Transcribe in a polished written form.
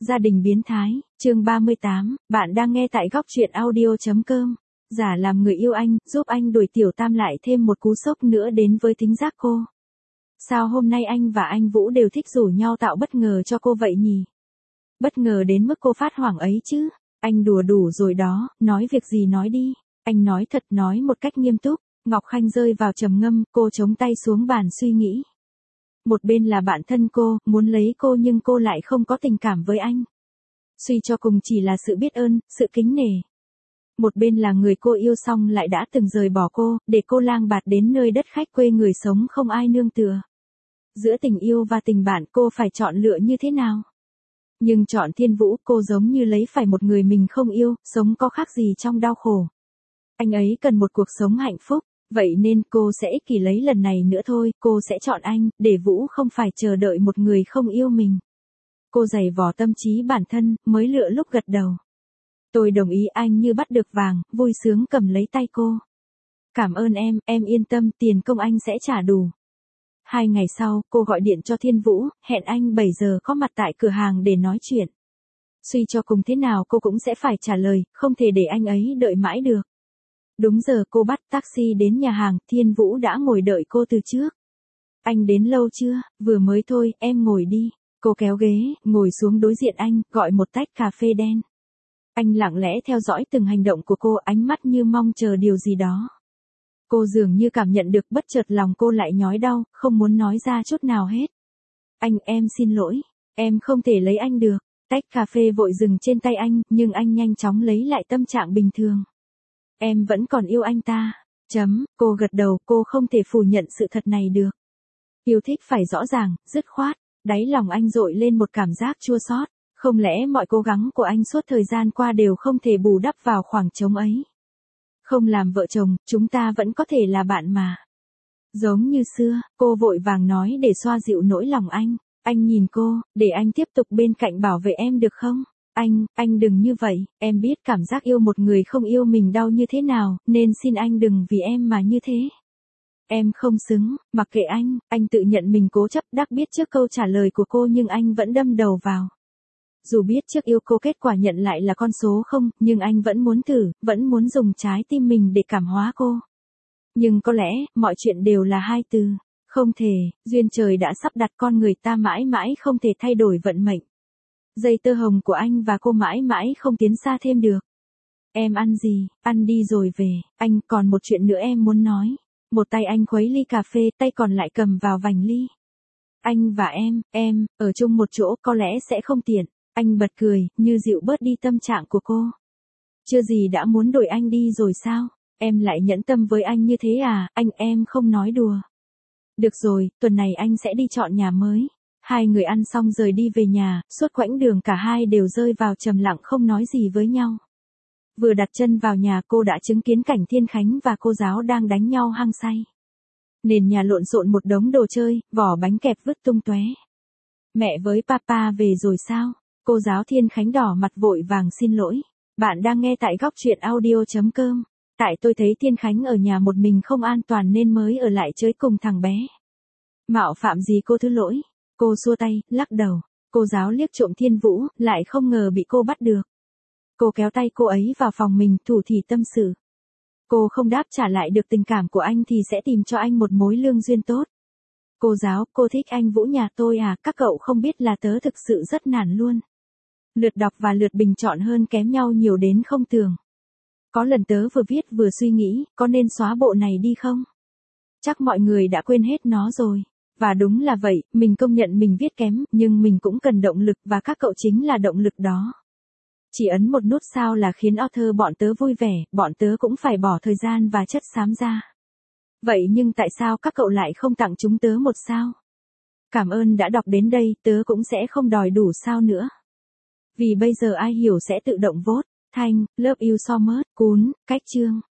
Gia đình biến thái, chương 38, bạn đang nghe tại góc truyện audio.com. Giả làm người yêu anh, giúp anh đuổi Tiểu Tam lại thêm một cú sốc nữa đến với thính giác cô. Sao hôm nay anh và anh Vũ đều thích rủ nhau tạo bất ngờ cho cô vậy nhỉ? Bất ngờ đến mức cô phát hoảng ấy chứ. Anh đùa đủ rồi đó, nói việc gì nói đi. Anh nói thật, nói một cách nghiêm túc. Ngọc Khanh rơi vào trầm ngâm, cô chống tay xuống bàn suy nghĩ. Một bên là bạn thân cô, muốn lấy cô nhưng cô lại không có tình cảm với anh. Suy cho cùng chỉ là sự biết ơn, sự kính nể. Một bên là người cô yêu xong lại đã từng rời bỏ cô, để cô lang bạt đến nơi đất khách quê người sống không ai nương tựa. Giữa tình yêu và tình bạn cô phải chọn lựa như thế nào? Nhưng chọn Thiên Vũ cô giống như lấy phải một người mình không yêu, sống có khác gì trong đau khổ. Anh ấy cần một cuộc sống hạnh phúc. Vậy nên cô sẽ ích kỷ lấy lần này nữa thôi, cô sẽ chọn anh, để Vũ không phải chờ đợi một người không yêu mình. Cô giày vò tâm trí bản thân, mới lựa lúc gật đầu. Tôi đồng ý anh như bắt được vàng, vui sướng cầm lấy tay cô. Cảm ơn em yên tâm, tiền công anh sẽ trả đủ. 2 ngày sau, cô gọi điện cho Thiên Vũ, hẹn anh 7 giờ có mặt tại cửa hàng để nói chuyện. Suy cho cùng thế nào cô cũng sẽ phải trả lời, không thể để anh ấy đợi mãi được. Đúng giờ cô bắt taxi đến nhà hàng, Thiên Vũ đã ngồi đợi cô từ trước. Anh đến lâu chưa? Vừa mới thôi, em ngồi đi. Cô kéo ghế, ngồi xuống đối diện anh, gọi một tách cà phê đen. Anh lặng lẽ theo dõi từng hành động của cô, ánh mắt như mong chờ điều gì đó. Cô dường như cảm nhận được, bất chợt lòng cô lại nhói đau, không muốn nói ra chút nào hết. Em xin lỗi, em không thể lấy anh được. Tách cà phê vội dừng trên tay anh, nhưng anh nhanh chóng lấy lại tâm trạng bình thường. Em vẫn còn yêu anh ta. Cô gật đầu, cô không thể phủ nhận sự thật này được. Yêu thích phải rõ ràng, dứt khoát. Đáy lòng anh dội lên một cảm giác chua xót. Không lẽ mọi cố gắng của anh suốt thời gian qua đều không thể bù đắp vào khoảng trống ấy? Không làm vợ chồng, chúng ta vẫn có thể là bạn mà. Giống như xưa, cô vội vàng nói để xoa dịu nỗi lòng anh. Anh nhìn cô, để anh tiếp tục bên cạnh bảo vệ em được không? Anh đừng như vậy, em biết cảm giác yêu một người không yêu mình đau như thế nào, nên xin anh đừng vì em mà như thế. Em không xứng, mặc kệ anh tự nhận mình cố chấp, đắc biết trước câu trả lời của cô nhưng anh vẫn đâm đầu vào. Dù biết trước yêu cô kết quả nhận lại là con số 0, nhưng anh vẫn muốn thử, vẫn muốn dùng trái tim mình để cảm hóa cô. Nhưng có lẽ, mọi chuyện đều là 2 từ. Không thể, duyên trời đã sắp đặt con người ta mãi mãi không thể thay đổi vận mệnh. Dây tơ hồng của anh và cô mãi mãi không tiến xa thêm được. Em ăn gì, ăn đi rồi về, anh còn một chuyện nữa em muốn nói. Một tay anh khuấy ly cà phê, tay còn lại cầm vào vành ly. Anh và em, ở chung một chỗ có lẽ sẽ không tiện. Anh bật cười, như dịu bớt đi tâm trạng của cô. Chưa gì đã muốn đuổi anh đi rồi sao? Em lại nhẫn tâm với anh như thế à? Em không nói đùa. Được rồi, tuần này anh sẽ đi chọn nhà mới. 2 người ăn xong rời đi về nhà, suốt quãng đường cả hai đều rơi vào trầm lặng không nói gì với nhau. Vừa đặt chân vào nhà cô đã chứng kiến cảnh Thiên Khánh và cô giáo đang đánh nhau hăng say. Nền nhà lộn xộn một đống đồ chơi, vỏ bánh kẹp vứt tung tóe. Mẹ với papa về rồi sao? Cô giáo Thiên Khánh đỏ mặt vội vàng xin lỗi. Bạn đang nghe tại góc truyện audio.com. Tại tôi thấy Thiên Khánh ở nhà một mình không an toàn nên mới ở lại chơi cùng thằng bé. Mạo phạm gì cô thứ lỗi. Cô xua tay, lắc đầu. Cô giáo liếc trộm Thiên Vũ, lại không ngờ bị cô bắt được. Cô kéo tay cô ấy vào phòng mình, thủ thỉ tâm sự. Cô không đáp trả lại được tình cảm của anh thì sẽ tìm cho anh một mối lương duyên tốt. Cô giáo, cô thích anh Vũ nhà tôi à? Các cậu không biết là tớ thực sự rất nản luôn. Lượt đọc và lượt bình chọn hơn kém nhau nhiều đến không tưởng. Có lần tớ vừa viết vừa suy nghĩ, có nên xóa bộ này đi không? Chắc mọi người đã quên hết nó rồi. Và đúng là vậy, mình công nhận mình viết kém, nhưng mình cũng cần động lực và các cậu chính là động lực đó. Chỉ ấn một nút sao là khiến author bọn tớ vui vẻ, bọn tớ cũng phải bỏ thời gian và chất xám ra. Vậy nhưng tại sao các cậu lại không tặng chúng tớ một sao? Cảm ơn đã đọc đến đây, tớ cũng sẽ không đòi đủ sao nữa. Vì bây giờ ai hiểu sẽ tự động vote. Thanh, Love You So Much, Cún, Cách Chương.